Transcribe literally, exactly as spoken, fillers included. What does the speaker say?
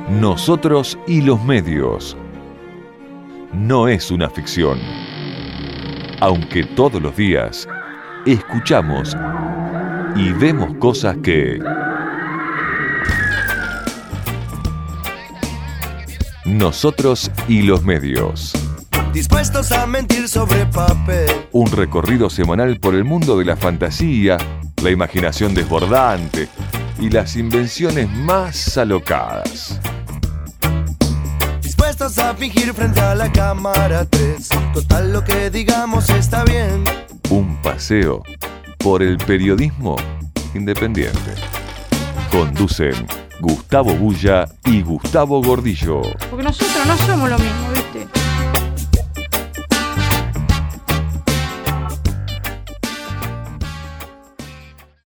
Nosotros y los medios. No es una ficción. Aunque todos los días escuchamos y vemos cosas que... Nosotros y los medios. Dispuestos a mentir sobre papel. Un recorrido semanal por el mundo de la fantasía, la imaginación desbordante y las invenciones más alocadas. Dispuestos a fingir frente a la cámara tres. Total, lo que digamos está bien. Un paseo por el periodismo independiente. Conducen Gustavo Bulla y Gustavo Gordillo. Porque nosotros no somos lo mismo, ¿viste?